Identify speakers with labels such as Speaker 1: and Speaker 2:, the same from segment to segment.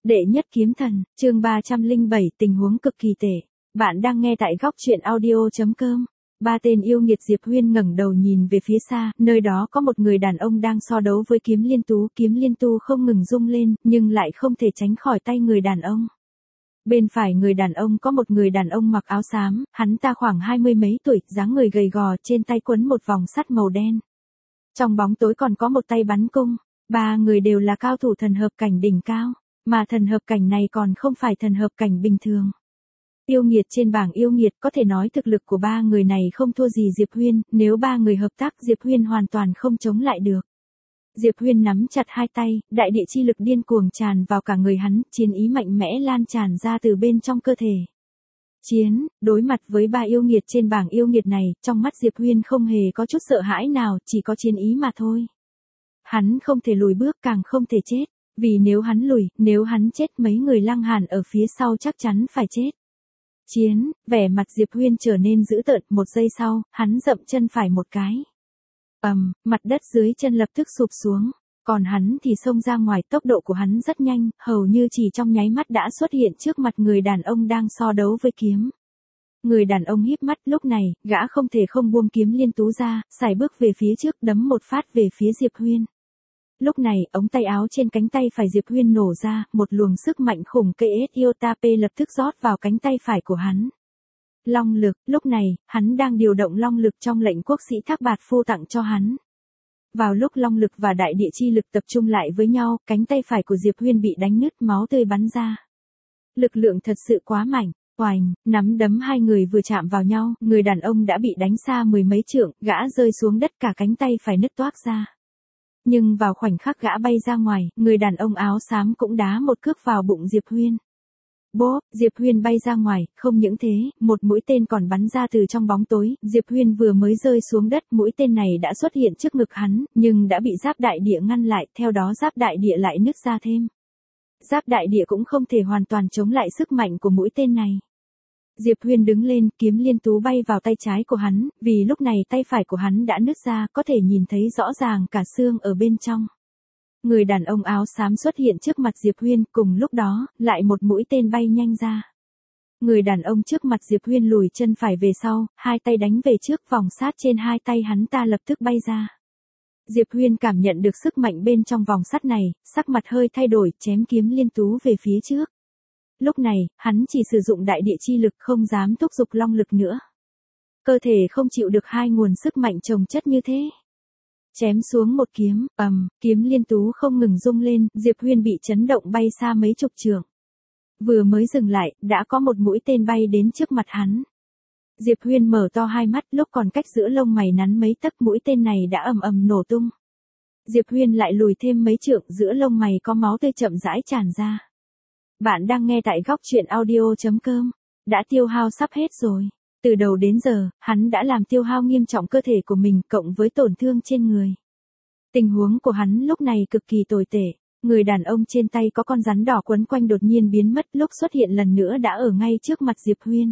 Speaker 1: Đệ nhất kiếm thần, chương 307, tình huống cực kỳ tệ. Bạn đang nghe tại góc truyện audio.com. Ba tên yêu nghiệt. Diệp Huyên ngẩng đầu nhìn về phía xa, nơi đó có một người đàn ông đang so đấu với kiếm liên tú. Kiếm liên tú không ngừng rung lên, nhưng lại không thể tránh khỏi tay người đàn ông. Bên phải người đàn ông có một người đàn ông mặc áo xám, hắn ta khoảng 20 mấy tuổi, dáng người gầy gò, trên tay quấn một vòng sắt màu đen. Trong bóng tối còn có một tay bắn cung. Ba người đều là cao thủ thần hợp cảnh đỉnh cao. Mà thần hợp cảnh này còn không phải thần hợp cảnh bình thường. Yêu nghiệt trên bảng yêu nghiệt, có thể nói thực lực của ba người này không thua gì Diệp Huyên, nếu ba người hợp tác Diệp Huyên hoàn toàn không chống lại được. Diệp Huyên nắm chặt hai tay, đại địa chi lực điên cuồng tràn vào cả người hắn, chiến ý mạnh mẽ lan tràn ra từ bên trong cơ thể. Đối mặt với ba yêu nghiệt trên bảng yêu nghiệt này, trong mắt Diệp Huyên không hề có chút sợ hãi nào, chỉ có chiến ý mà thôi. Hắn không thể lùi bước, càng không thể chết. Vì nếu hắn lùi, nếu hắn chết, mấy người Lăng Hàn ở phía sau chắc chắn phải chết. Vẻ mặt Diệp Huyên trở nên dữ tợn, một giây sau, hắn dậm chân phải một cái. Mặt đất dưới chân lập tức sụp xuống, còn hắn thì xông ra ngoài, tốc độ của hắn rất nhanh, hầu như chỉ trong nháy mắt đã xuất hiện trước mặt người đàn ông đang so đấu với kiếm. Người đàn ông híp mắt, lúc này, gã không thể không buông kiếm liên tú ra, sải bước về phía trước, đấm một phát về phía Diệp Huyên. Lúc này, ống tay áo trên cánh tay phải Diệp Huyên nổ ra, một luồng sức mạnh khủng KSIOTAP lập tức rót vào cánh tay phải của hắn. Long lực, lúc này, hắn đang điều động long lực trong lệnh quốc sĩ Thác Bạt Phu tặng cho hắn. Vào lúc long lực và đại địa chi lực tập trung lại với nhau, cánh tay phải của Diệp Huyên bị đánh nứt, máu tươi bắn ra. Lực lượng thật sự quá mạnh. Oành, nắm đấm hai người vừa chạm vào nhau, người đàn ông đã bị đánh xa mười mấy trượng, gã rơi xuống đất, cả cánh tay phải nứt toác ra. Nhưng vào khoảnh khắc gã bay ra ngoài, người đàn ông áo xám cũng đá một cước vào bụng Diệp Huyên. Bốp, Diệp Huyên bay ra ngoài, không những thế, một mũi tên còn bắn ra từ trong bóng tối, Diệp Huyên vừa mới rơi xuống đất, mũi tên này đã xuất hiện trước ngực hắn, nhưng đã bị giáp đại địa ngăn lại, theo đó giáp đại địa lại nứt ra thêm. Giáp đại địa cũng không thể hoàn toàn chống lại sức mạnh của mũi tên này. Diệp Huyên đứng lên, kiếm liên tú bay vào tay trái của hắn, vì lúc này tay phải của hắn đã nứt ra, có thể nhìn thấy rõ ràng cả xương ở bên trong. Người đàn ông áo xám xuất hiện trước mặt Diệp Huyên, cùng lúc đó, lại một mũi tên bay nhanh ra. Người đàn ông trước mặt Diệp Huyên lùi chân phải về sau, hai tay đánh về trước, vòng sát trên hai tay hắn ta lập tức bay ra. Diệp Huyên cảm nhận được sức mạnh bên trong vòng sắt này, sắc mặt hơi thay đổi, chém kiếm liên tú về phía trước. Lúc này, hắn chỉ sử dụng đại địa chi lực, không dám thúc giục long lực nữa. Cơ thể không chịu được hai nguồn sức mạnh chồng chất như thế. Chém xuống một kiếm, kiếm liên tú không ngừng rung lên, Diệp Huyên bị chấn động bay xa mấy chục trượng. Vừa mới dừng lại, đã có một mũi tên bay đến trước mặt hắn. Diệp Huyên mở to hai mắt, lúc còn cách giữa lông mày nắn mấy tấc, mũi tên này đã ầm nổ tung. Diệp Huyên lại lùi thêm mấy trượng, giữa lông mày có máu tươi chậm rãi tràn ra. Bạn đang nghe tại góc truyện audio.com. Đã tiêu hao sắp hết rồi. Từ đầu đến giờ, hắn đã làm tiêu hao nghiêm trọng cơ thể của mình, cộng với tổn thương trên người. Tình huống của hắn lúc này cực kỳ tồi tệ. Người đàn ông trên tay có con rắn đỏ quấn quanh đột nhiên biến mất, lúc xuất hiện lần nữa đã ở ngay trước mặt Diệp Huyên.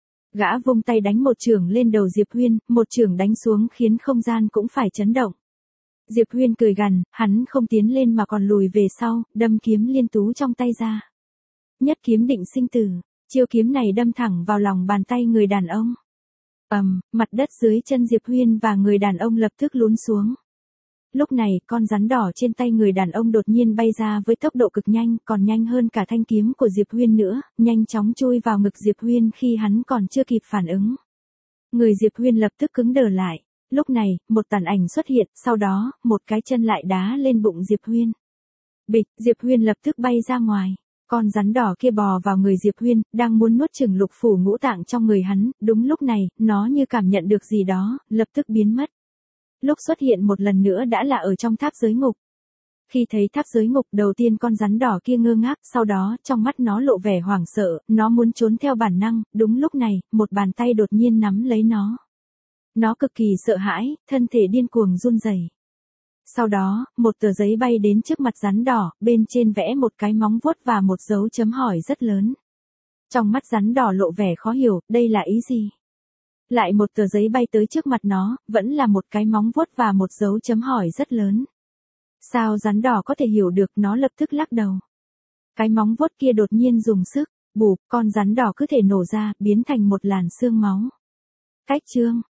Speaker 1: Gã vung tay đánh một chưởng lên đầu Diệp Huyên, một chưởng đánh xuống khiến không gian cũng phải chấn động. Diệp Huyên cười gằn, hắn không tiến lên mà còn lùi về sau, đâm kiếm liên tú trong tay ra. Nhất kiếm định sinh tử, chiêu kiếm này đâm thẳng vào lòng bàn tay người đàn ông. Mặt đất dưới chân Diệp Huyên và người đàn ông lập tức lún xuống. Lúc này, con rắn đỏ trên tay người đàn ông đột nhiên bay ra với tốc độ cực nhanh, còn nhanh hơn cả thanh kiếm của Diệp Huyên nữa, nhanh chóng chui vào ngực Diệp Huyên khi hắn còn chưa kịp phản ứng. Người Diệp Huyên lập tức cứng đờ lại. Lúc này, một tàn ảnh xuất hiện, sau đó, một cái chân lại đá lên bụng Diệp Huyên. Bịch, Diệp Huyên lập tức bay ra ngoài. Con rắn đỏ kia bò vào người Diệp Huyên, đang muốn nuốt chửng lục phủ ngũ tạng trong người hắn, đúng lúc này, nó như cảm nhận được gì đó, lập tức biến mất. Lúc xuất hiện một lần nữa đã là ở trong tháp giới ngục. Khi thấy tháp giới ngục, đầu tiên con rắn đỏ kia ngơ ngác, sau đó, trong mắt nó lộ vẻ hoảng sợ, nó muốn trốn theo bản năng, đúng lúc này, một bàn tay đột nhiên nắm lấy nó. Nó cực kỳ sợ hãi, thân thể điên cuồng run rẩy. Sau đó, một tờ giấy bay đến trước mặt rắn đỏ, bên trên vẽ một cái móng vuốt và một dấu chấm hỏi rất lớn. Trong mắt rắn đỏ lộ vẻ khó hiểu, đây là ý gì? Lại một tờ giấy bay tới trước mặt nó, vẫn là một cái móng vuốt và một dấu chấm hỏi rất lớn. Sao rắn đỏ có thể hiểu được, nó lập tức lắc đầu. Cái móng vuốt kia đột nhiên dùng sức, bụp, con rắn đỏ cứ thể nổ ra, biến thành một làn xương máu. Cách chương